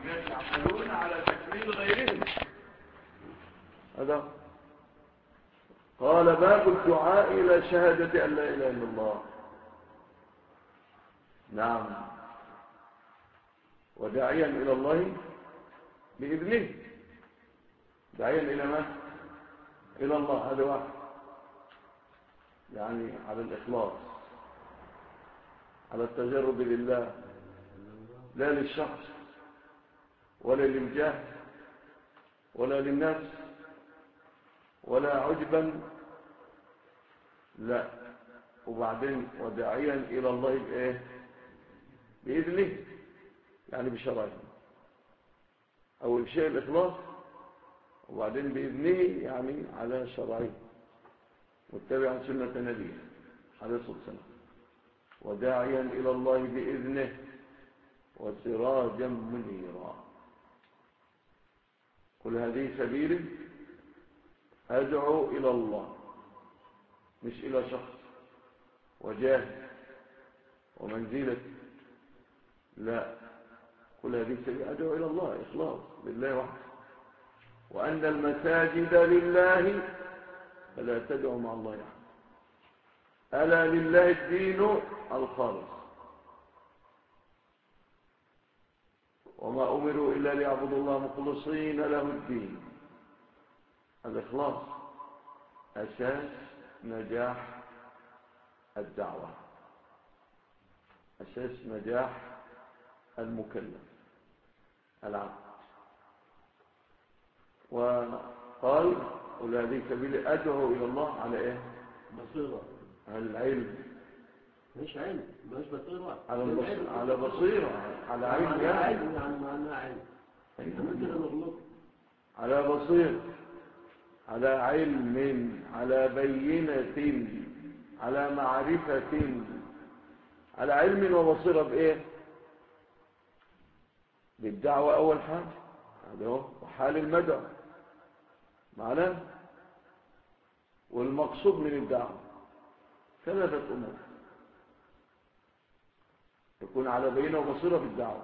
يعملون على تكميل غيرهم. هذا قال باب الدعاء إلى شهادة أن لا إله إلا الله. نعم، وداعيا إلى الله بإذنه. داعيا إلى من؟ إلى الله. هذا واحد، يعني على الإخلاص، على التجرد لله، لا للشخص ولا للجاه ولا للنفس ولا عجبا، لا. وبعدين وداعيا إلى الله بإيه؟ بإذنه، يعني بشرعه. أول شيء الإخلاص، وبعدين بإذنه يعني على شرعه، متبعا سنة نبيه عليه الصلاة والسلام. وداعيا إلى الله بإذنه وسراجا منيرا. قل هذه سبيلي أدعو إلى الله، مش إلى شخص وجاه ومنزلة، لا. قل هذه سبيلي أدعو إلى الله، إخلاص لله وحده. وأن المساجد لله فلا تدعو مع الله أحد. ألا لله الدين الخالص، وما أمروا إلا ليعبدوا الله مخلصين له الدين. الإخلاص أساس نجاح الدعوة، أساس نجاح المكلف العبد. وقال قل هذه سبيلي أدعو إلى الله على إيه؟ بصيرة، على العلم، مش علم، مش بصيرة، على بصيرة، على علم، يعني معناه علم، على بصيرة، على علم، على بينة، على معرفة، على علم وبصيرة. بإيه؟ بالدعوة أول حاجة، هذا هو وحال المدعو معنا. والمقصود من الدعوة ثلاثة أمور: يكون على بينة وبصيرة بالدعوة،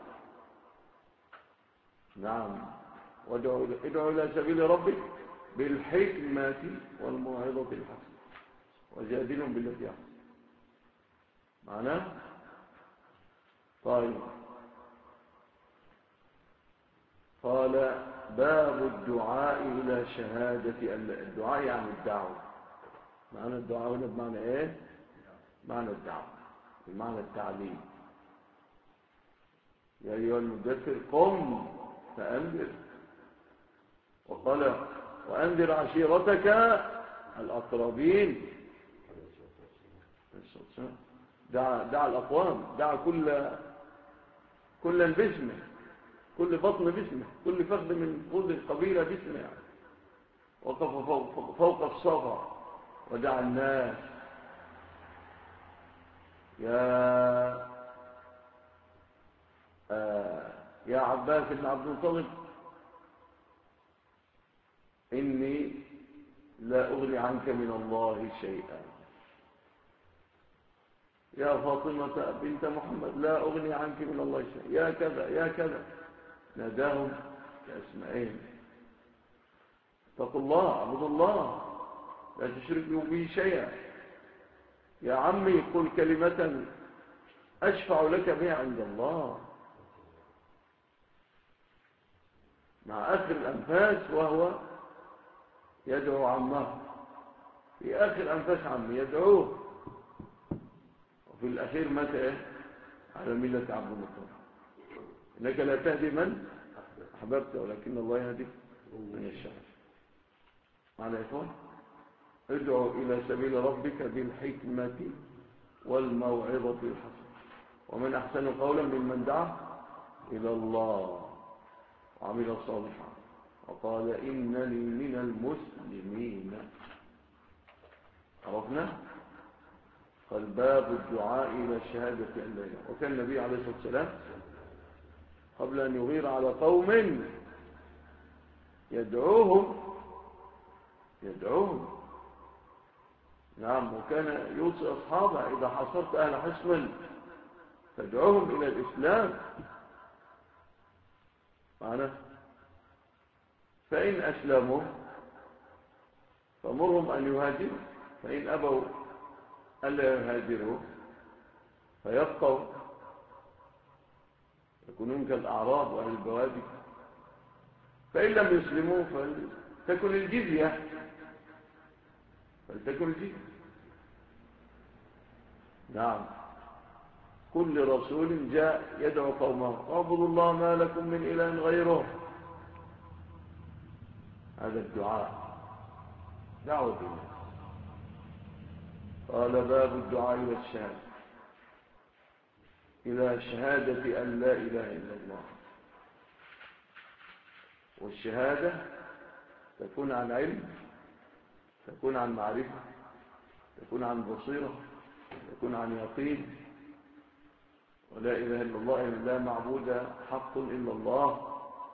نعم. وادعو إلى سبيل ربك بالحكمة والموعظة الحسنة وجادلهم بالتي أحسن. معناه طيب. قال باب الدعاء إلى شهادة أن الدعاء يعني الدعوة. معنى الدعاء هنا بمعنى إيه؟ معنى الدعوة، بمعنى التعليم. يا أيها المدثر قم فأنذر. وقال وأنذر عشيرتك الأقربين. دعا الأقوام، دعا كل باسمه، كل بطن باسمه، كل فخذ من فخوذ القبيلة باسمه يعني. وقف فوق الصفا ودعا الناس: يا عباس بن عبد المطلب، إني لا أغني عنك من الله شيئا. يا فاطمة بنت محمد، لا أغني عنك من الله شيئا. يا كذا يا كذا، ناداهم كأسمائهم: اتقوا الله، اعبدوا الله، لا تشركوا به شيئا. يا عمي قل كلمة أشفع لك بها عند الله. مع آخر الأنفاس وهو يدعو عمه، في آخر أنفاس عمي يدعوه، وفي الأخير مات إيه؟ على ملة عبد المطلب. إنك لا تهدي من أحببت ولكن الله يهدي من يشاء. معنى يا إخوان ادعو إلى سبيل ربك بالحكمة والموعظة الحسنة. ومن أحسن قولا ممن دعا إلى الله وعمل صالحا وقال إنني من المسلمين. عرفنا؟ قال باب الدعاء إلى شهادة أن لا إله. وكان النبي عليه الصلاة والسلام قبل أن يغير على قوم يدعوهم، نعم. وكان يوصي أصحابه: إذا حصرت أهل حصن فادعوهم إلى الإسلام. معنا. فإن أسلموا فمرهم أن يهاجروا، فإن أبوا ألا يهاجروا فيبقوا يكونون كالأعراب وأهل البوادي. فإن لم يسلموا فلتكن الجزية، نعم. كل رسول جاء يدعو قومه اعبدوا الله ما لكم من إله غيره. هذا الدعاء دعوة الناس. قال باب الدعاء والشهادة إلى شهادة أن لا إله إلا الله. والشهادة تكون عن علم، تكون عن معرفة، تكون عن بصيرة، تكون عن يقين. ولا إله إلا الله إن لا معبود حق إلا الله.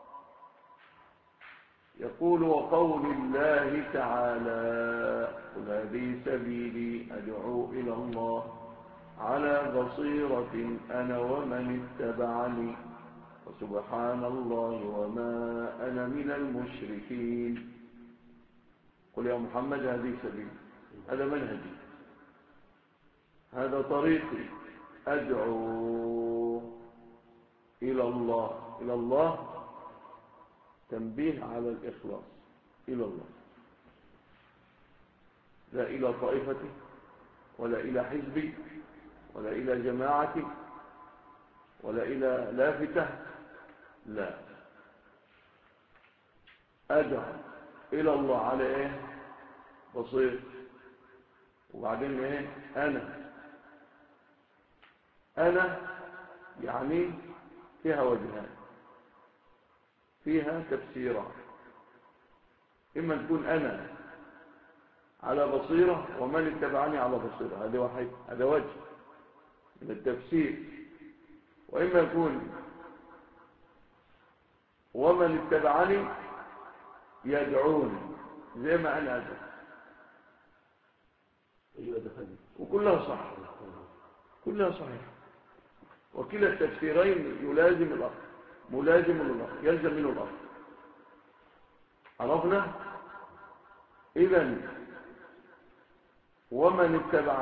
يقول وقول الله تعالى قل هذه سبيلي أدعو إلى الله على بصيرة أنا ومن اتبعني وسبحان الله وما أنا من المشركين. قل يا محمد هذه سبيلي، هذا منهجي، هذا طريقي، أدعو إلى الله. إلى الله تنبيه على الإخلاص، إلى الله، لا إلى طائفتي ولا إلى حزبي ولا إلى جماعتي ولا إلى لافتة، لا، أدعو إلى الله على إيه؟ بصير. وبعدين إيه؟ أنا يعني فيها وجهان، فيها تفسيرات. إما تكون أنا على بصيرة ومن اتبعني على بصيرة، هذا واحد، هذا وجه من التفسير. وإما يكون ومن اتبعني يدعوني زي ما أنا أدعو، وكلها صح، كلها صحيح. وكلا التفسيرين يلازم الأصل، ملازم للأصل، يلزم منه الأصل. عرفنا؟ إذن ومن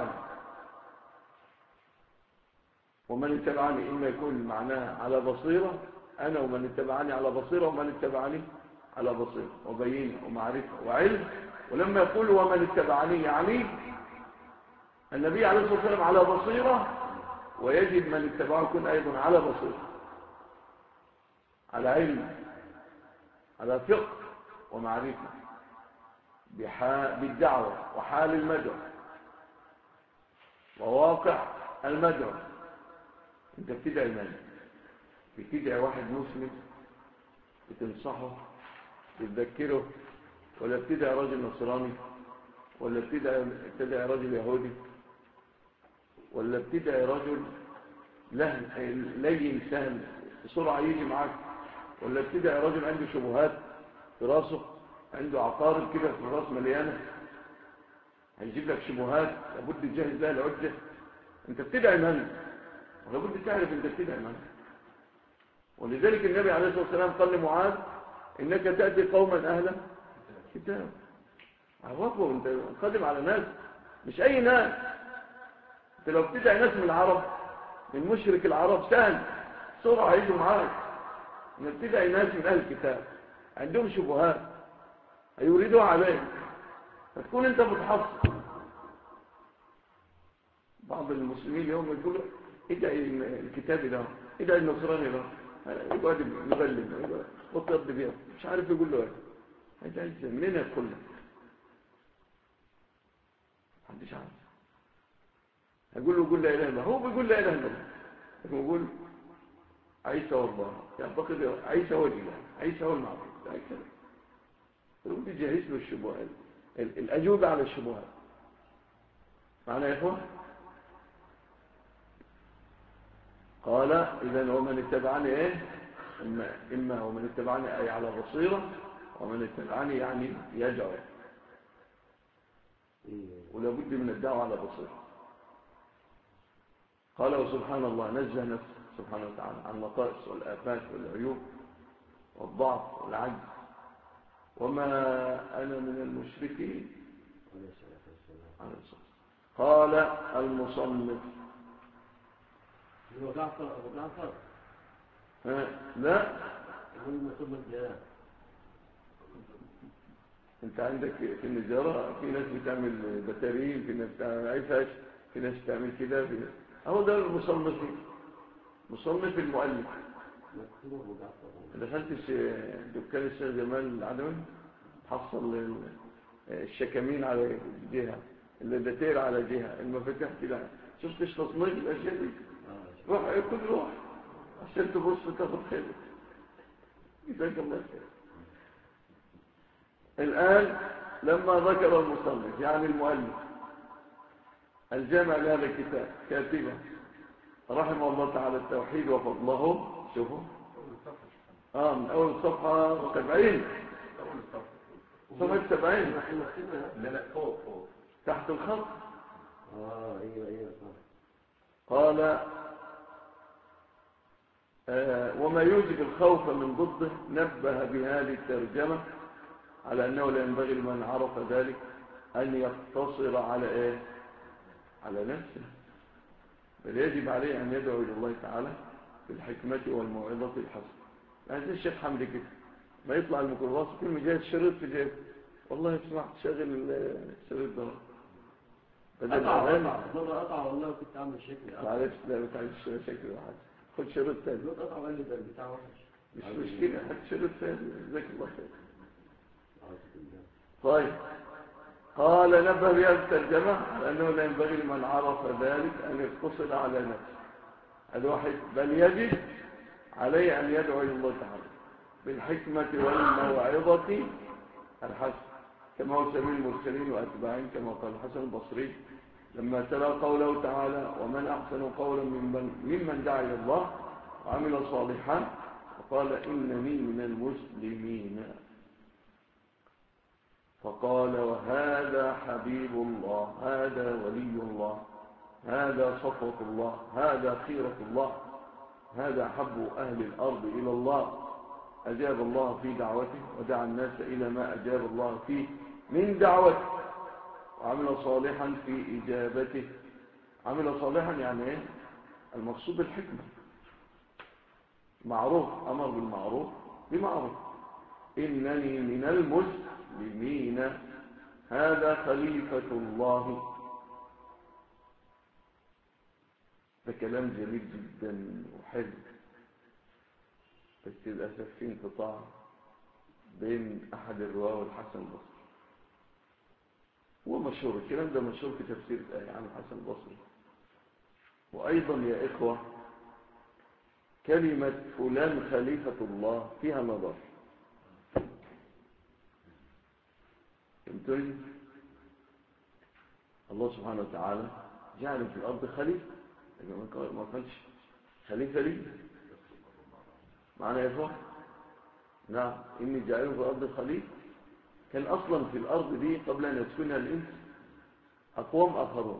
اتبعني إما يكون معناها على بصيرة، أنا ومن اتبعني على بصيرة، ومن اتبعني على بصيرة وبينة ومعرفة وعلم. ولما يقول ومن اتبعني يعني النبي عليه الصلاة والسلام على بصيرة، ويجب من اتبعه يكون أيضا على بصيرة، على علم، على فقه ومعرفة بالدعوة وحال المدعو وواقع المدعو. انت بتدعي من؟ بتدعي واحد مسلم بتنصحه بتذكره، ولا بتدعي رجل نصراني، ولا بتدعي رجل يهودي، ولا بتدعي رجل لين سهل بسرعة يجي معاك، ولا بتدعي رجل عنده شبهات في راسه، عنده عقارب كده في الراس مليانة هيجيب لك شبهات لابد تجهز لها العدة. انت بتدعي من؟ ولابد تعرف انت بتدعي من. ولذلك النبي عليه الصلاة والسلام قال لمعاذ انك تأتي قوما اهلا كتاب. عرفوا انت قادم على ناس، مش اي ناس. انت لو بتدعي ناس من العرب، من مشرك العرب، سهل بسرعة يجوا معاك. انك بتدعي ناس من اهل الكتاب عندهم شبهات هيريدوها عليك، فتكون انت متحصن. بعض المسلمين اليوم يقولوا ادعي الكتاب ده، ادعي النصراني ده، يقعد يبلم ويطرد بيه، مش عارف يقول له ايه. انت عايز منين يدخل لك؟ محدش عارف. هيقول له قول لا اله الا الله، هو بيقول لا اله الا الله، بيقول عيسى والله، يعتقد عيسى هو الاله، عيسى هو المعبود، عيسى. يقول يجهز له الشبهات، الاجوبه على الشبهات. معنا يا اخوان؟ قال إذن ومن اتبعني إيه؟ إما ومن اتبعني أي على بصيرة، ومن اتبعني يعني يدعو، ولابد من الدعوة على بصيرة. قال وسبحان الله، نزه نفسه سبحانه وتعالى عن النقائص والآفات والعيوب والضعف والعجز. وما أنا من المشركين. عليه الصلاة. قال المصنف هو جعفر أبو جعفر. لا، المصنف جاء. انت عندك في النجارة في ناس بتعمل بطاريين، في ناس بتعمل عفش، في ناس بتعمل كده، في ناس. هو ده المصنف، مصنف المؤلف. دخلت دكان الشيخ جمال العدوي، حصل الشكامين على جهة، اللدتير على جهة، المفاتيح كده. شفتش تصنيف الأشياء دي؟ روح اكل روح عشان تبص تاخد خير. جزاك الله خير. الآن لما ذكر المصنف يعني المؤلف الجامع لهذا الكتاب كاتبه رحمه الله تعالى التوحيد وفضله، شوفوا من أول الصفحة 70، صفحة 70. لا فوق تحت الخط. ايوه قال وما يوجب الخوف من ضده نبه بهذه الترجمة على أنه لا ينبغي لمن عرف ذلك أن يقتصر على إيه؟ على نفسه، بل يجب عليه أن يدعو إلى الله تعالى بالحكمة والموعظة الحسنة. يعني زي الشيخ حمدي كده، ما يطلع الميكروباص كل ما جاي الشريط في جيبه، والله سمعت شغل الشريط ده قطع والله كنت عامل شكل. معلش لا ما تعملش شكل واحد، خد شريط ثاني. قطع ولا ده بتاع وحش. مش مشكلة، هات شريط ثاني. جزاك الله خير. طيب، قال نبه بهذه الترجمة على أنه لا ينبغي لمن عرف ذلك أن يقتصر على نفسه الواحد، بل يجب عليه أن يدعو إلى الله تعالى بالحكمة والموعظة الحسنة، كما هو سبيل المرسلين وأتباعهم، كما قال الحسن البصري لما تلا قوله تعالى ومن أحسن قولا ممن دعا إلى الله وعمل صالحا وقال إنني من المسلمين. فقال وهذا حبيب الله، هذا ولي الله، هذا صفوة الله، هذا خيرة الله، هذا حب أهل الأرض إلى الله، أجاب الله في دعوته ودعا الناس إلى ما أجاب الله فيه من دعوته، وعمل صالحا في إجابته. عمل صالحا يعني إيه؟ المقصود الحكمة، معروف، أمر بالمعروف بمعروف. إنني من المسلمين، هذا خليفة الله. ده كلام جميل جدا وحلو، بس للأسف في انقطاع بين أحد الرواة والحسن البصري. هو مشهور الكلام ده، مشهور في تفسير الآية عن الحسن البصري. وأيضا يا إخوة كلمة فلان خليفة الله فيها نظر. فهمتوني؟ الله سبحانه وتعالى جعل في الأرض خليفة، ما قالش خليفة لي معنى يا إخوة. نعم، إني جعله في الأرض خليفة. كان أصلا في الأرض دي قبل أن يسكنها الإنس أقوام آخرون،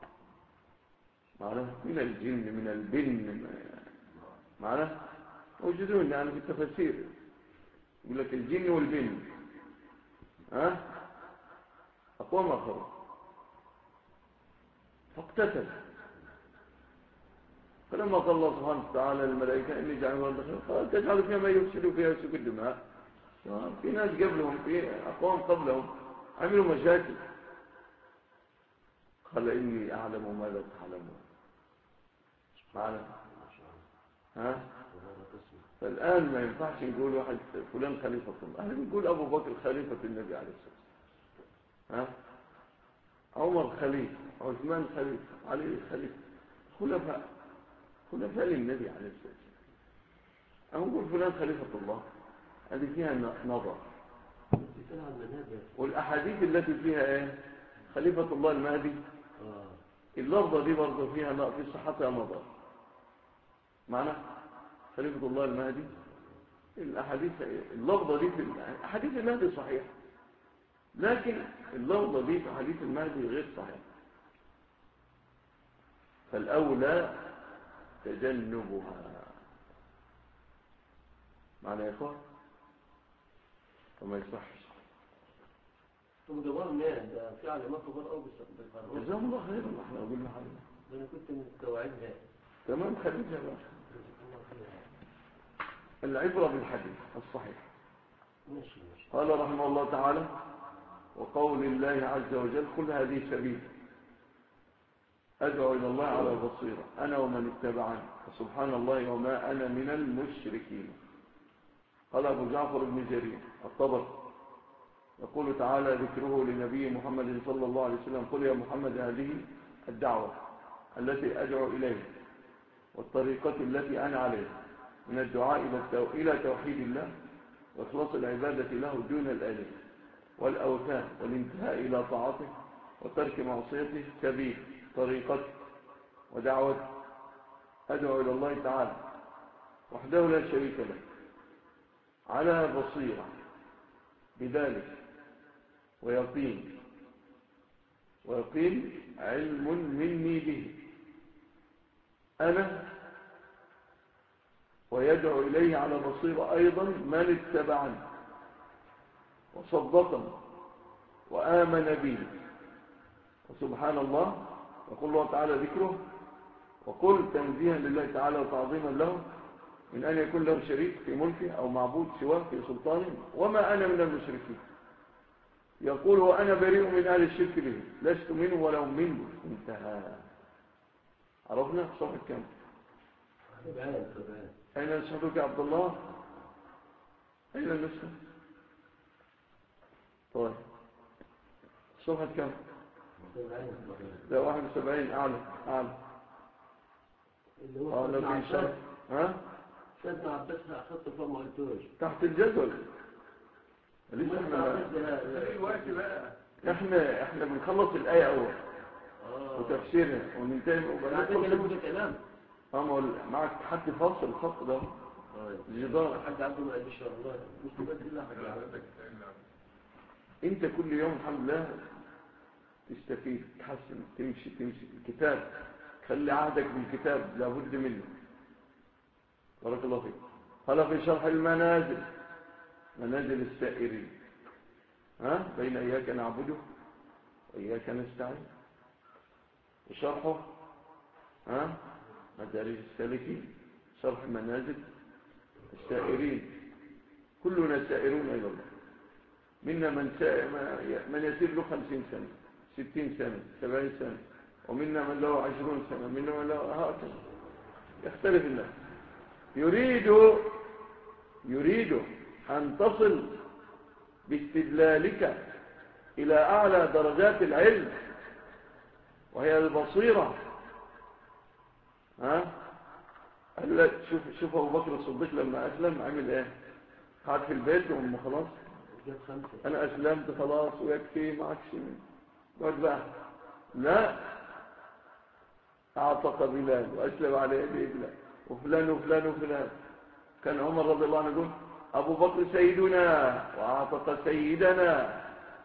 معنى من الجن من البن، معنى موجودون يعني في التفاسير، يقول لك الجن والبن أقوام آخرون، فاقتتل. فلما قال الله سبحانه وتعالى للملائكة إني جعل في الأرض خليفة قال تجعل فيها ما يفسد فيها ويسفك الدماء. في ناس قبلهم، في أقوام قبلهم عملوا مشاكل. قال إني أعلم ما لا تعلمون. معنا فالآن ما ينفعش نقول واحد فلان خليفة الله، احنا بنقول أبو بكر خليفة النبي عليه الصلاة والسلام، عمر خليفة، عثمان خليفة، علي خليفة، خلفاء للنبي عليه الصلاة والسلام. أو نقول فلان خليفة الله، هذه فيها نظر. والأحاديث التي فيها إيه؟ خليفة الله المهدي، اللفظة دي برضه فيها في صحتها نظر. معنى خليفة الله المهدي، الأحاديث اللفظة دي في أحاديث المهدي صحيح، لكن اللفظة دي في حديث المهدي غير صحيح، فالأولى تجنبها. معنى يا إخوان فما يصحش. طب جابوها منين؟ ده في علامات كبار قوي بالقرآن. جزاهم الله خير، احنا قلنا حاجه. ده انا كنت مستوعبها. تمام، خليها بقى. العبره بالحديث الصحيح. ماشي. قال رحمه الله تعالى: وقول الله عز وجل: قل هذه سبيل أدعو إلى الله على بصيرة أنا ومن اتبعني وسبحان الله وما أنا من المشركين. قال أبو جعفر بن جرير الطبري يقول تعالى ذكره لنبي محمد صلى الله عليه وسلم: قل يا محمد هذه الدعوة التي أدعو إليها والطريقة التي أنا عليها من الدعاء إلى توحيد الله وإخلاص العبادة له دون الآلهة والأوثان والانتهاء إلى طاعته وترك معصيته سبيل طريقة ودعوة أدعو إلى الله تعالى وحده لا شريك له على بصيرة بذلك ويقين علم مني به أنا، ويدعو إليه على بصيرة أيضا من اتبعني وصدقني وآمن به. وسبحان الله، يقول الله تعالى ذكره: وقل تنزيها لله تعالى وتعظيما له من أن يكون له شريك في ملكه أو معبود سواه في سلطانه وما أنا من المشركين. يقول: وأنا بريء من أهل الشرك به لست منه ولا هم منه. انتهى. عرفنا صفحة كم؟ أين نسختك يا عبد الله؟ أين النسخة؟ طيب صفحة كم؟ لا 71. أعلى قال في شرط. ها؟ سيدنا عباس أخذت فوق ما قلتوش تحت الجدول. ليش احنا بنخلص الآية أول وتفسيرها وننتهي وبعدين كلام. معك حد فاصل الخط ده الجدار. حد عنده ما قالش والله مش تبدل لها حاجة. انت كل يوم الحمد لله تستفيد، تحسن، تمشي الكتاب، خلي عهدك بالكتاب لابد منه. بارك الله فيك. قال في شرح المنازل، منازل السائرين بين إياك نعبده وإياك نستعين، وشرحه مدارج السالكين، شرح منازل السائرين. كلنا سائرون إلى الله، منا من يسير له 50 سنة 60 سنة 70 سنة، ومنا من له 20 سنة، منا من له هكذا، يختلف الناس. يريد أن تصل باستدلالك إلى أعلى درجات العلم وهي البصيرة. شوف أبو بكر الصديق لما أسلم عمل إيه؟ قعد في البيت وهم خلاص أنا أسلمت خلاص ويكفي ما عكش قعد بقى لا، أعتق بلال وأسلم على يدي بلال وفلان وفلان وفلان. كان عمر رضي الله عنه يقول: أبو بكر سيدنا وأعتق سيدنا.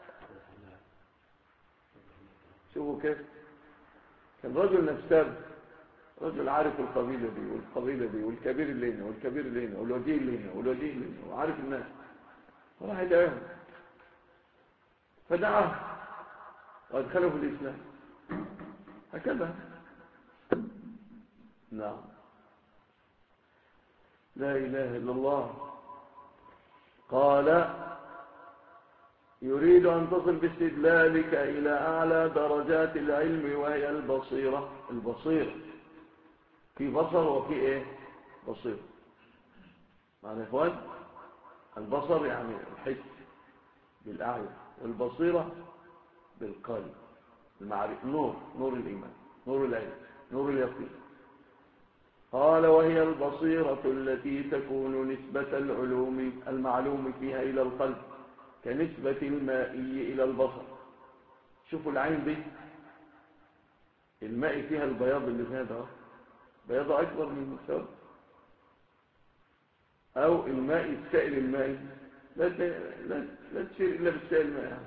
شوفوا كيف كان رجل نفساب، رجل عارف القبيلة دي والقبيلة دي والكبير اللي هنا والكبير اللي هنا والوجيه اللي هنا والوجيه اللي هنا وعارف الناس، فراح يدعيهم فدعاه وادخله في الإسلام هكذا. نعم، لا إله إلا الله. قال: يريد أن تصل باستدلالك إلى أعلى درجات العلم وهي البصيرة. البصيرة في بصر وفي إيه؟ بصير. معنى إخوان، البصر يعني الحس بالأعين، والبصيرة بالقلب، المعرفة، نور الإيمان، نور العلم، نور اليقين. قال: وهي البصيرة التي تكون نسبة العلوم المعلوم فيها إلى القلب كنسبة المائي إلى البصر. شوفوا العين دي، الماء فيها البياض اللي فيها ده بياض أكبر من السود، أو الماء السائل المائي لا تشير إلا بالسائل المائي.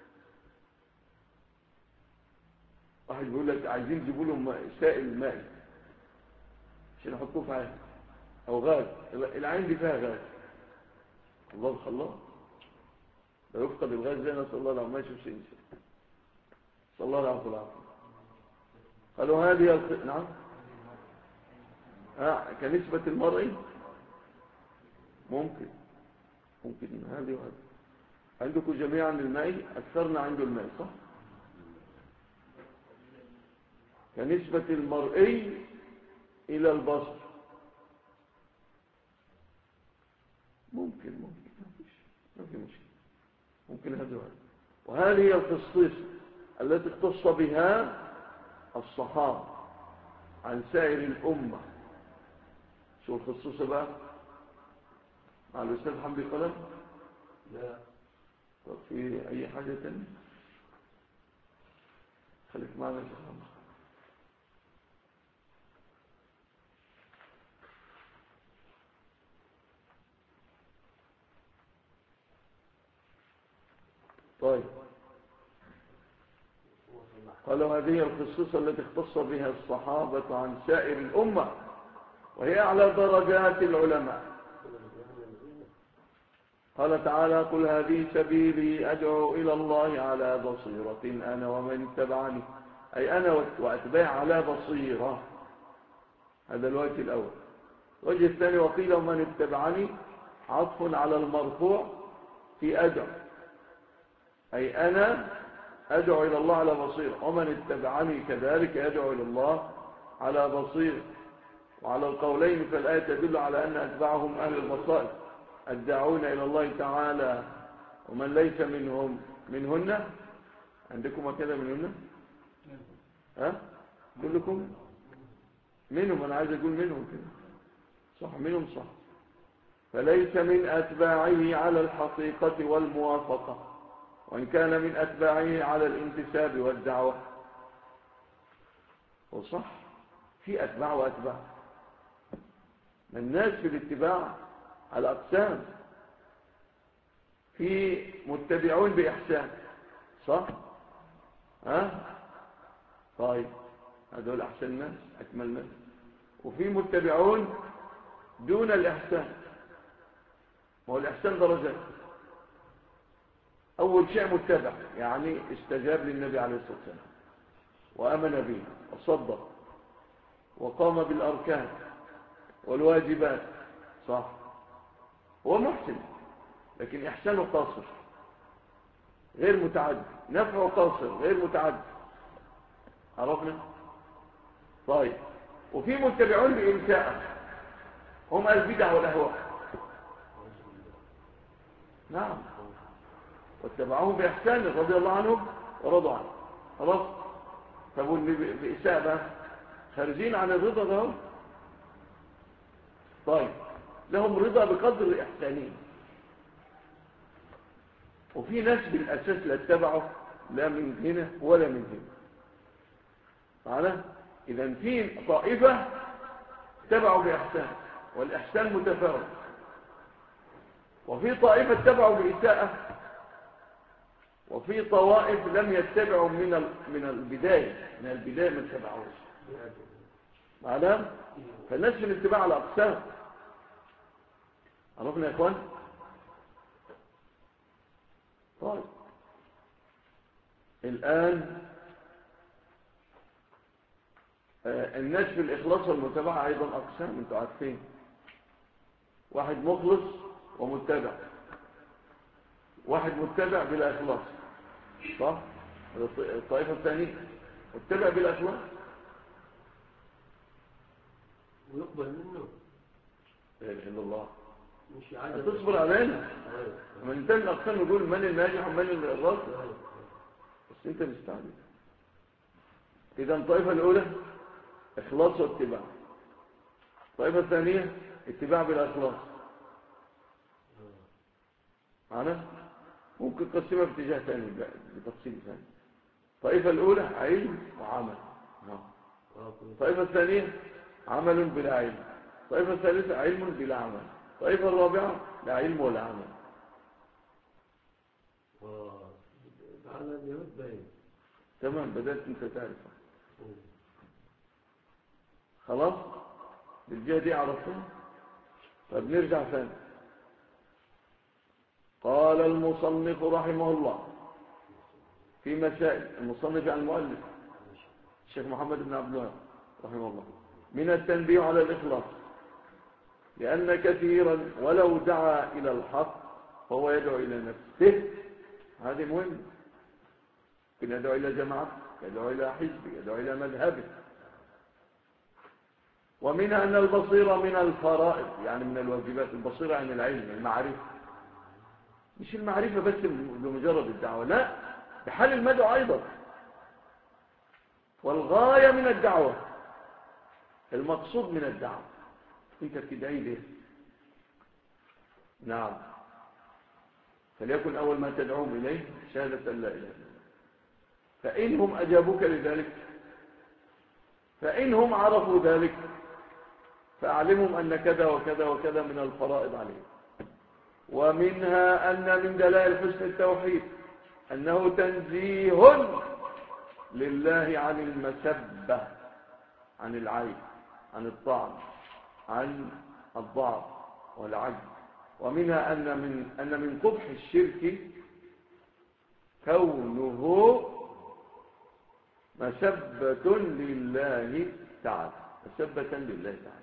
واحد بيقول لك عايزين يجيبوا له سائل مائي عشان يحطوه في عين أو غاز. العين دي فيها غاز، الله الخلاق. لا يفقد الغاز زي نسأل الله لو ما يشوفش إنسان. صلى الله عليه وسلم. قالوا هذه نعم كنسبة المرء ممكن هذه وهذه. عندكم جميعا الماء أكثرنا عنده الماء صح؟ كنسبة المرئي إلى البصر ممكن ما في مشكلة ممكن هذا وهذا. وهذه هي الخصيصة التي اختص بها الصحابة عن سائر الأمة. شو الخصوصة بقى مع الأستاذ حمدي قلم؟ لا. طب في أي حاجة تانية؟ خليك معنا يا شيخ محمد. طيب قالوا هذه الخصوصة التي اختص بها الصحابة عن سائر الأمة وهي أعلى درجات العلماء. قال تعالى قل هذه سبيلي أدعو إلى الله على بصيرة أنا ومن اتبعني، أي أنا وأتباع على بصيرة. هذا الوجه الأول. الوجه الثاني وقيل ومن اتبعني عطف على المرفوع في أدعو، أي أنا أدعو إلى الله على بصيرة ومن اتبعني كذلك يدعو إلى الله على بصيرة. وعلى القولين فالآية تدل على أن أتباعهم أهل البصائر الداعون إلى الله تعالى ومن ليس منهن. عندكم كذا منهن؟ كلكم منهم. أنا عايز أقول منهم كده صح، منهم صح. فليس من أتباعه على الحقيقة والموافقة وإن كان من أتباعه على الانتساب والدعوة. وصح في أتباع وأتباع. الناس في الاتباع على أقسام، في متبعون بإحسان صح؟ طيب هذول أحسن الناس أكمل الناس. وفي متبعون دون الإحسان. وهو الإحسان درجات. أول شيء متبع يعني استجاب للنبي عليه الصلاة والسلام وآمن به وصدق وقام بالأركان والواجبات صح، هو محسن لكن إحسانه قاصر غير متعد، نفعه قاصر غير متعد. عرفنا؟ طيب وفي متبعون بإمساء هم البدع والأهواء. نعم واتبعوهم بإحسان رضي الله عنهم ورضوا عنه. خلاص. طب واللي بإساءة بقى خارجين عن الرضا ده. طيب لهم رضا بقدر إحسانهم. وفي ناس بالأساس لا اتبعوا لا من هنا ولا من هنا. معنا؟ إذن في طائفة اتبعوا بإحسان والإحسان متفاوت، وفي طائفة اتبعوا بإساءة، وفي طوائف لم يتبعوا من البداية ما اتبعوش. معنا؟ فالناس في الاتباع على أقسام. عرفنا يا إخوان؟ طيب الآن الناس في الإخلاص والمتابعة أيضا أقسام أنتوا عارفين. واحد مخلص ومتبع، واحد متبع بلا إخلاص صح؟ الطائفة الثانية متبع بلا إخلاص ويقبل منه لا إله إلا الله. مش عايز تصبر علينا لما ننتهي الأقسام نقول من الناجح ومن الراس، بس أنت مستعجل. إذا الطائفة الأولى إخلاص واتباع، الطائفة الثانية اتباع بالإخلاص. معنا؟ ممكن تقسمها باتجاه ثاني بتفصيل ثاني. الطائفة الأولى علم وعمل، الطائفة الثانية عمل بلا علم، الطائفة الثالثة علم بلا عمل، الطائفة الرابعة لا علم ولا عمل. على اليهود باين. تمام بدأت أنت تعرف. خلاص الجهة دي عرفتها. طب نرجع ثاني. قال المصنف رحمه الله في مسائل، المصنف عن المؤلف الشيخ محمد بن عبد الوهاب رحمه الله: من التنبيه على الإخلاص، لأن كثيرا ولو دعا إلى الحق فهو يدعو إلى نفسه. هذه مهمة. يدعو إلى جماعة، يدعو إلى حزب، يدعو إلى مذهبه. ومنها أن البصيرة من الفرائض، يعني من الواجبات. البصيرة عن العلم، المعرفة، مش المعرفة بس بمجرد الدعوة، لا، بحال المدعو أيضا. والغاية من الدعوة، المقصود من الدعوة، انت بتدعي ليه؟ نعم. فليكن أول ما تدعوهم إليه شهادة لا إله إلا الله. فإنهم أجابوك لذلك، فإنهم عرفوا ذلك، فأعلمهم أن كذا وكذا وكذا من الفرائض عليهم. ومنها أن من دلائل حسن التوحيد أنه تنزيه لله عن المسبة، عن العيب، عن الطعن، عن الضعف والعجز. ومنها أن من قبح الشرك كونه مسبة لله تعالى، مسبة لله تعالى.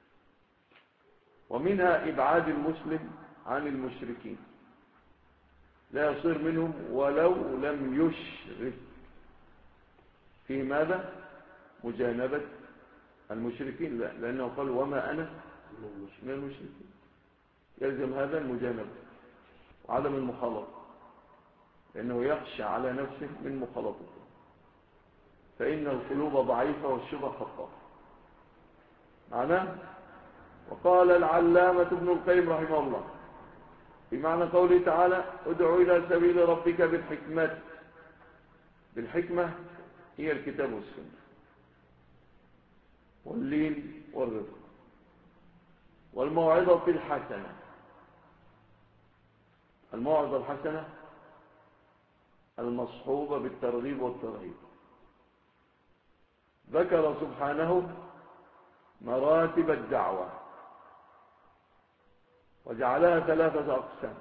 ومنها إبعاد المسلم عن المشركين، لا يصير منهم ولو لم يشرك. في ماذا؟ مجانبة المشركين، لأنه قال وما أنا من المشركين. يلزم هذا المجانبة وعدم المخالطة، لأنه يخشى على نفسه من مخالطته، فإن القلوب ضعيفة والشبه خطافة. معناه. وقال العلامة ابن القيم رحمه الله بمعنى قوله تعالى: ادع إلى سبيل ربك بالحكمة. بالحكمة هي الكتاب والسنة واللين والرفق والموعظة الحسنة. الموعظة الحسنة المصحوبة بالترغيب والترهيب. ذكر سبحانه مراتب الدعوة وجعلها 3 أقسام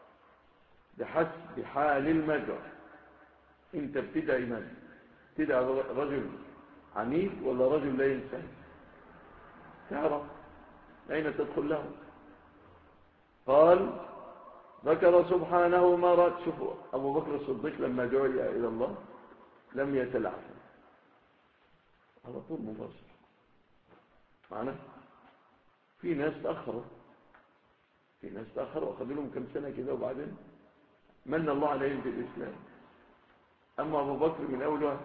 بحسب حال المدعو. انت بتدعي من؟ تدعي رجل عنيد ولا رجل لا ينسى؟ تعرف أين تدخل له. قال ذكر سبحانه مرات. شوفوا أبو بكر الصديق لما دعي إلى الله لم يتلعثم، على طول مباشر. معنا في ناس تأخروا، وأخذوا لهم كم سنة كده، وبعدين من الله عليهم بالإسلام. أما أبو بكر من أول وقت.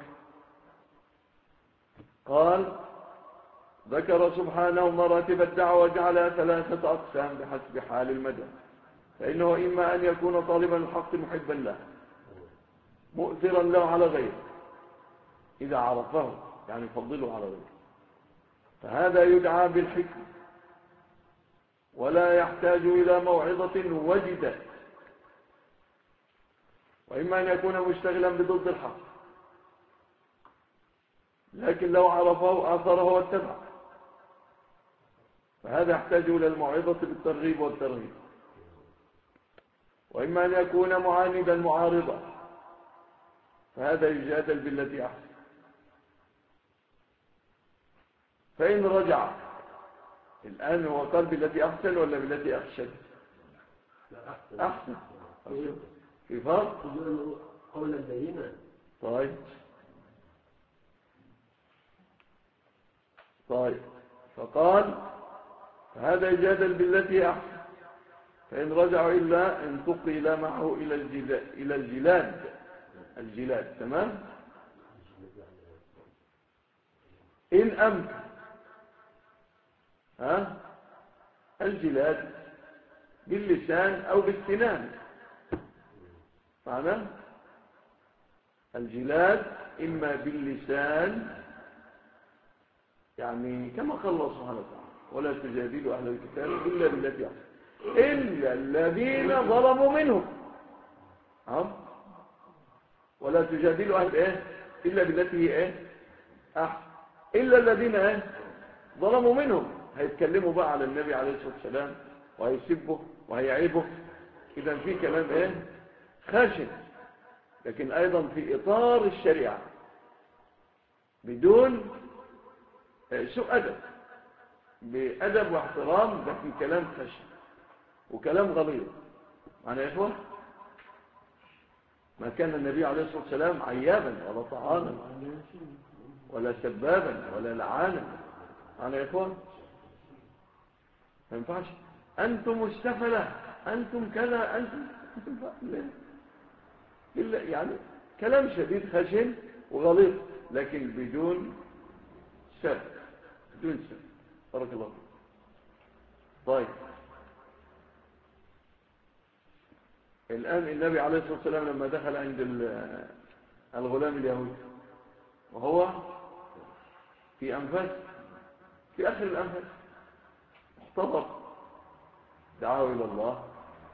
قال ذكر سبحانه مراتب الدعوة وجعلها 3 أقسام بحسب حال المدعو. فإنه إما أن يكون طالبا الحق محبا له مؤثرا له على غيره إذا عرفه، يعني يفضله على غيره، فهذا يدعى بالحكمة ولا يحتاج إلى موعظة وجدت. وإما أن يكون مشتغلا بضد الحق، لكن لو عرفه آثره واتبعه، فهذا يحتاج إلى الموعظة بالترغيب والترهيب. وإما أن يكون معاندا معارضا، فهذا يجادل بالتي أحسن. فإن رجع الآن هو قال بالتي أحسن ولا بالتي أخشد؟ أحسن. في فرق قولا بينا. طيب فقال فهذا يجادل بالتي أحسن. فإن رجعوا إلا انتقل معه إلى الجلاد. تمام. إن أمكن الجلاد باللسان أو بالسنان. معنى الجلاد إما باللسان، يعني كما قال الله سبحانه وتعالى: ولا تجادلوا أهل الكتاب إلا بالتي أحسن إلا الذين ظلموا منهم. ولا تجادلوا أهل إلا بالتي هي أحسن إلا الذين ظلموا منهم. هيتكلموا بقى على النبي عليه الصلاة والسلام وهيسبه وهيعيبه، إذا في كلام إيه خاشن، لكن أيضا في إطار الشريعة بدون سوء أدب، بأدب واحترام، لكن كلام خشن وكلام غليظ. معنى يا إخوة ما كان النبي عليه الصلاة والسلام عيابا ولا طعانا ولا سبابا ولا لعانا. معنى يا إخوة ما ينفعش أنتم السفلة، أنتم كذا، أنتم إلا يعني كلام شديد خشن وغليظ، لكن بدون سب، بدون سب. بارك الله فيك. طيب الآن النبي عليه الصلاة والسلام لما دخل عند الغلام اليهودي وهو في أنفاس، في آخر الأنفاس، احتضر، دعاه إلى الله،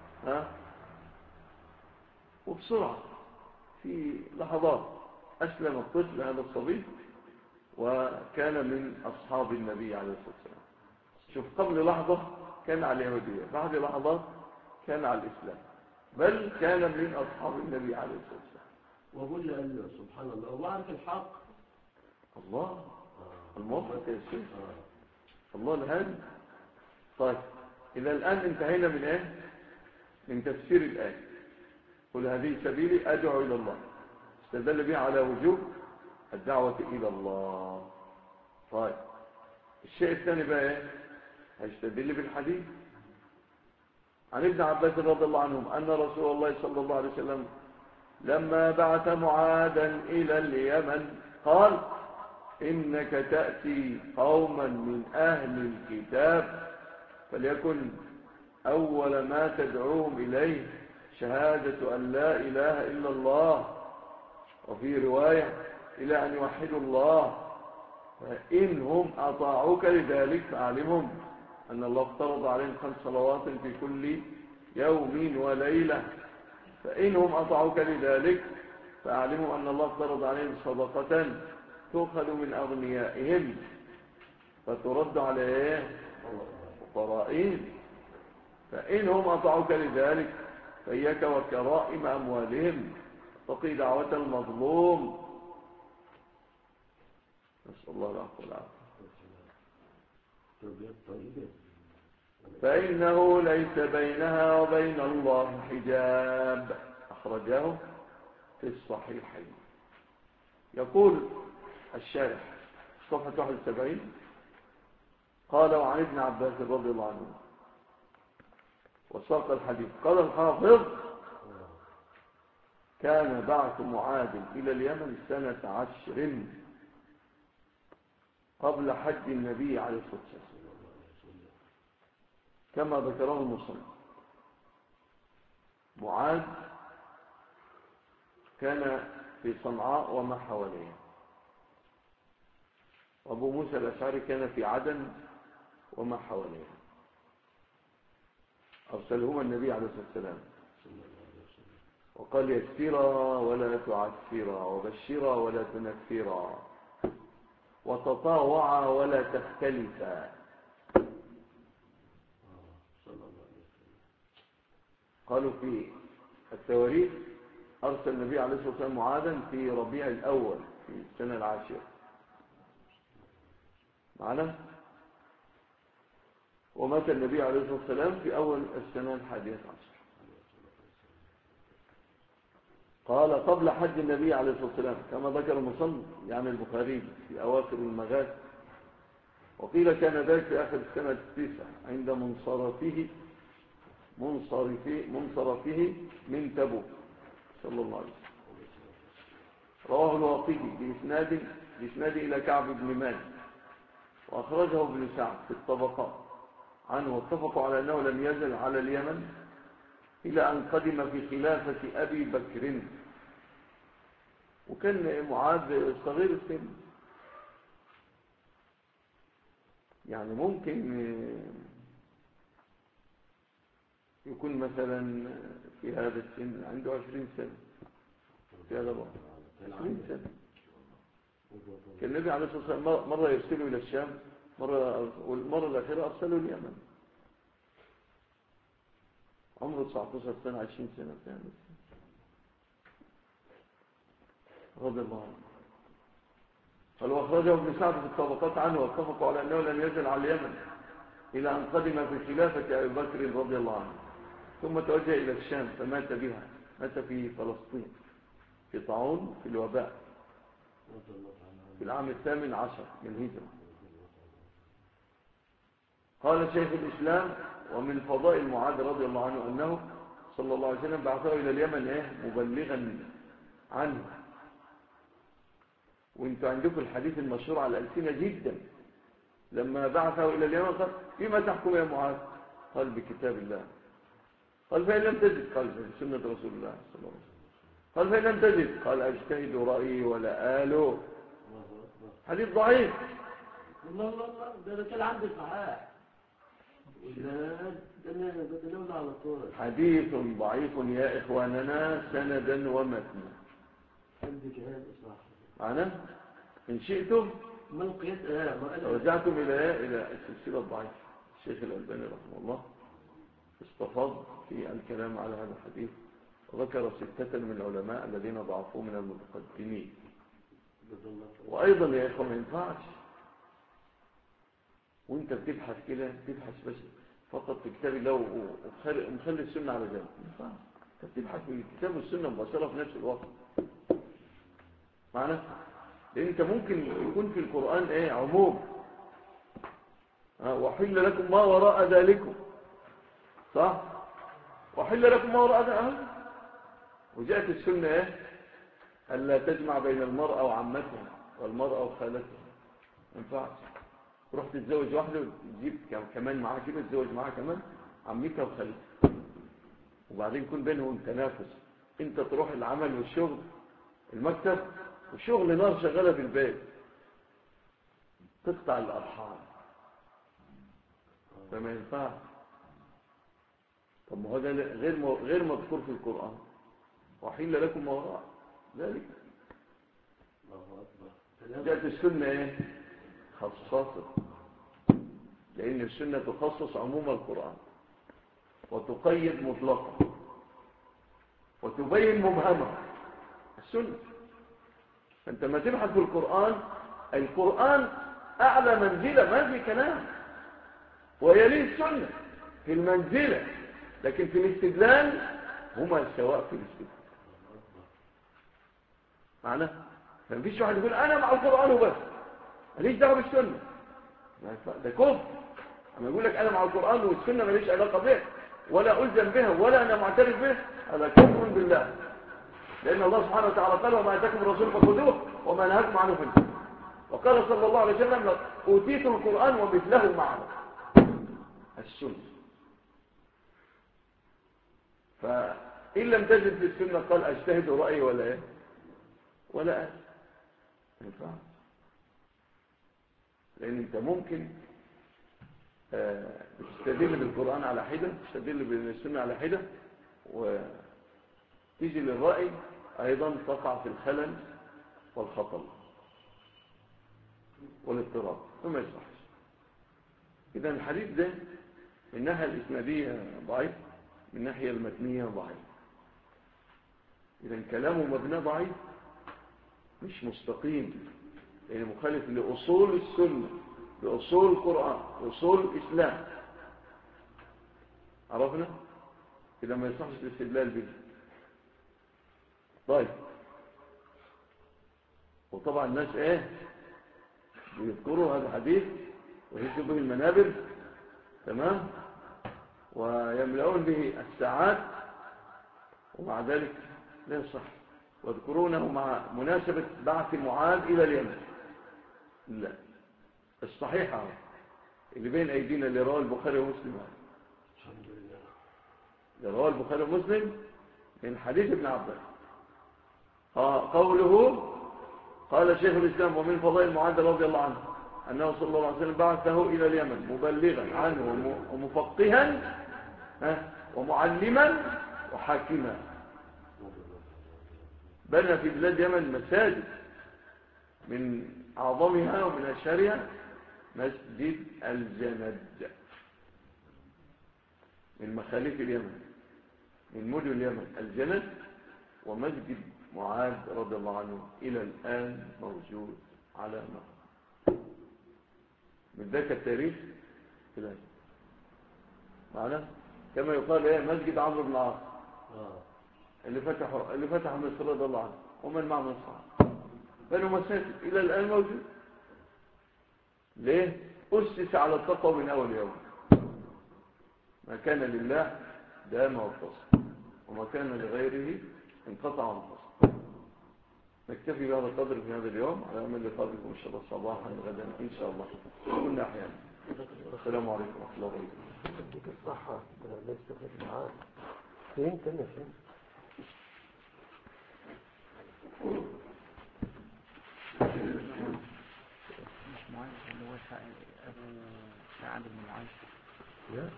وبسرعة في لحظات أسلم الطفل هذا الصبي، وكان من أصحاب النبي عليه الصلاة والسلام. شوف، قبل لحظة كان على اليهودية، بعد لحظات كان على الإسلام، بل كان من أصحاب النبي عليه الصلاة والسلام. وقل له سبحان الله وعرف الحق. الله الموفق يا شيخ، الله الهادي. طيب إذا الآن انتهينا من إيه؟ من تفسير الآية. قل هذه سبيلي أدعو إلى الله، استدل بها على وجوب الدعوة إلى الله. طيب الشيء الثاني بقى إيه؟ هيستدل بالحديث عن ابن عباس رضي الله عنهم أن رسول الله صلى الله عليه وسلم لما بعث معاذا إلى اليمن قال إنك تأتي قوما من أهل الكتاب فليكن أول ما تدعوهم إليه شهادة أن لا إله إلا الله، وفي رواية إلى أن يوحدوا الله، فإنهم أطاعوك لذلك فأعلمهم أن الله افترض عليهم 5 صلوات في كل يوم وليلة، فإنهم أطاعوك لذلك فأعلموا أن الله افترض عليهم صدقة تؤخذ من أغنيائهم فترد عليه فقرائهم، فإنهم أطاعوك لذلك فإياك وكرائم أموالهم، تقي دعوة المظلوم. نسأل الله العفو والعافية. فإنه ليس بينها وبين الله حجاب، أخرجاه في الصحيحين. يقول الشارح صفحة 71 قال وعن ابن عباس رضي الله عنه وساق الحديث. قال الحافظ كان بعث معاذ إلى اليمن 10 قبل حج النبي عليه الصلاة والسلام كما ذكره المصنف. معاذ كان في صنعاء وما حواليها، وأبو موسى الأشعري كان في عدن وما حواليها، أرسلهما النبي عليه الصلاة والسلام وقال يسيرا ولا تعسيرا، وبشرا ولا تنفرا، وتطاوعا ولا تختلفا. قالوا في التواريخ أرسل النبي عليه الصلاة والسلام معاذا في ربيع الأول في السنة 10 معنا، ومات النبي عليه الصلاة والسلام في أول السنة 11. قال قبل حج النبي عليه الصلاة والسلام كما ذكر المصنف يعني البخاري في أواخر المغازي، وقيل كان ذلك في آخر السنة 9 عند منصرفه من تبوك صلى الله عليه وسلم. رواه الواقدي بإسناد إلى كعب بن مالك، وأخرجه ابن سعد في الطبقات عنه، واتفقوا على أنه لم يزل على اليمن إلى أن قدم في خلافة أبي بكر، وكان معاذ صغير السن، يعني ممكن يكون مثلا في هذا السن عنده 20 سنة في هذا الوقت، 20 سنة. كان النبي عليه الصلاة والسلام مرة يرسله إلى الشام، والمرة الأخيرة أرسله اليمن عمره 19 سنة 20 سنة يعني. رضي الله عنه. قال واخرجه ابن سعد في الطبقات عنه واتفقوا على أنه لم يزل على اليمن إلى أن قدم في خلافة أبي بكر رضي الله عنه، ثم توجه إلى الشام فمات بها، مات في فلسطين في طاعون في الوباء في العام 18 من الهجرة. قال شيخ الإسلام ومن فضائل معاذ رضي الله عنه أنه صلى الله عليه وسلم بعثه إلى اليمن مبلغا عنه. وانتوا عندكم الحديث المشهور على الألسنة جدا، لما بعثه إلى اليمن قال بما تحكم يا معاذ؟ قال بكتاب الله. قال فإن لم تجد؟ قال بسنة رسول الله صلى الله عليه وسلم. قال فإن لم تجد؟ قال أجتهد رأيي ولا آله. حديث ضعيف. الله الله الله، ده كان عندي صحيح. ده على طول. حديث ضعيف يا إخواننا سندا ومتنا. عندك هذا صح. معنا إن شئتم ما القياس رجعتم إلى السلسلة الضعيفة. الشيخ الألباني رحمه الله استفاض في الكلام على هذا الحديث وذكر 6 من العلماء الذين ضعفوه من المتقدمين. وأيضا يا إخوة ما ينفعش وانت بتبحث كده تبحث بس فقط في كتاب الله ومخلي السنة على جنب. ما ينفعش، انت بتبحث في الكتاب والسنة مباشرة في نفس الوقت. معنى لأن انت ممكن يكون في القرآن عموم وحل لكم ما وراء ذلكم، صح؟ وحل لكم ما وراء ذلك. وجاءت السنة ألا تجمع بين المرأة وعمتها والمرأة وخالتها. ما ينفعش تروح تتزوج واحدة وتجيب كمان معاها كده تتزوج معاها كمان عمتها وخالتها، وبعدين يكون بينهم تنافس. انت تروح العمل والشغل المكتب وشغل نار شغالة في البيت تقطع الأرحام، فما ينفع. طب ما هذا غير مذكور في القرآن. وحل لكم ما وراء ذلك. جاءت السنة خصصت، لأن السنة تخصص عموم القرآن وتقيد مطلقا وتبين مبهمة. السنة أنت ما تبحث في القرآن أعلى منزلة ما في كلام، ويليه السنة في المنزلة، لكن في الاستدلال هما سواء في الاستدلال. معنى ما فيش واحد يقول أنا مع القرآن وبس ماليش دعوة بالسنة، ده كفر. أما يقول لك أنا مع القرآن والسنة ماليش علاقة به ولا ألزم بها ولا أنا معترف به، هذا كفر بالله. لأن الله سبحانه وتعالى قال وما أتاكم الرسول فخذوه وما نهاكم عنه فانتهوا. وقال صلى الله عليه وسلم أوتيت القرآن ومثله معه السنة. فإن لم تجد في السنة قال أجتهد رأيي ولا ينفع. لأن أنت ممكن تستدل بالقرآن على حدة، تستدل بالسنة على حدة، وتيجي للرأي أيضا تقع في الخلل والخطل والاضطراب، فما يصحش. إذا الحديث ده من الناحية الإسنادية ضعيف، من الناحية المتنية ضعيف. إذا كلامه مبنى ضعيف مش مستقيم، يعني مخالف لأصول السنة، لأصول القرآن، لأصول الإسلام. عرفنا؟ إذا ما يصحش الاستدلال به. طيب، وطبعا الناس بيذكروا هذا الحديث ويهزوا به المنابر، تمام، ويملؤون به الساعات، ومع ذلك لا يصح. واذكرونه مع مناسبة بعث معاذ إلى اليمن. لا، الصحيحة اللي بين أيدينا اللي رواه البخاري ومسلم، اللي رواه البخاري ومسلم من حديث ابن عباس قوله قال شيخ الإسلام ومن فضائل معاذ رضي الله عنه أنه صلى الله عليه وسلم بعثه إلى اليمن مبلغا عنه ومفقها ومعلما وحاكما. بنى في بلاد اليمن مساجد، من أعظمها ومن أشهرها مسجد الجند من مخالف اليمن، من مدن اليمن الجلد، ومسجد معاذ رضي الله عنه إلى الآن موجود على نهر من ذاك التاريخ كده معنا. كما يقال ايه مسجد عمرو بن العاص اللي فتح مصر رضي الله عنه ومن معه من الصحابة، بنوا مساجد إلى الآن موجود. ليه؟ أسس على التقوى من أول يوم. ما كان لله دام واتصل، وما كان لغيره انقطع وانفصل. نكتفي بهذا القدر في هذا اليوم، على أمل لقائكم إن شاء الله صباحا غدا إن شاء الله كنا أحيانا. السلام عليكم ورحمة الله وبركاته. يديك الصحة ليس في معاه فين كنا فين مش معاذ اللي هو أبو سعد بن معاذ. لا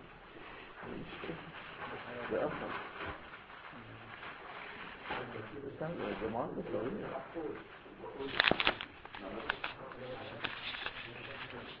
لا أفضل سهل يا جماعة.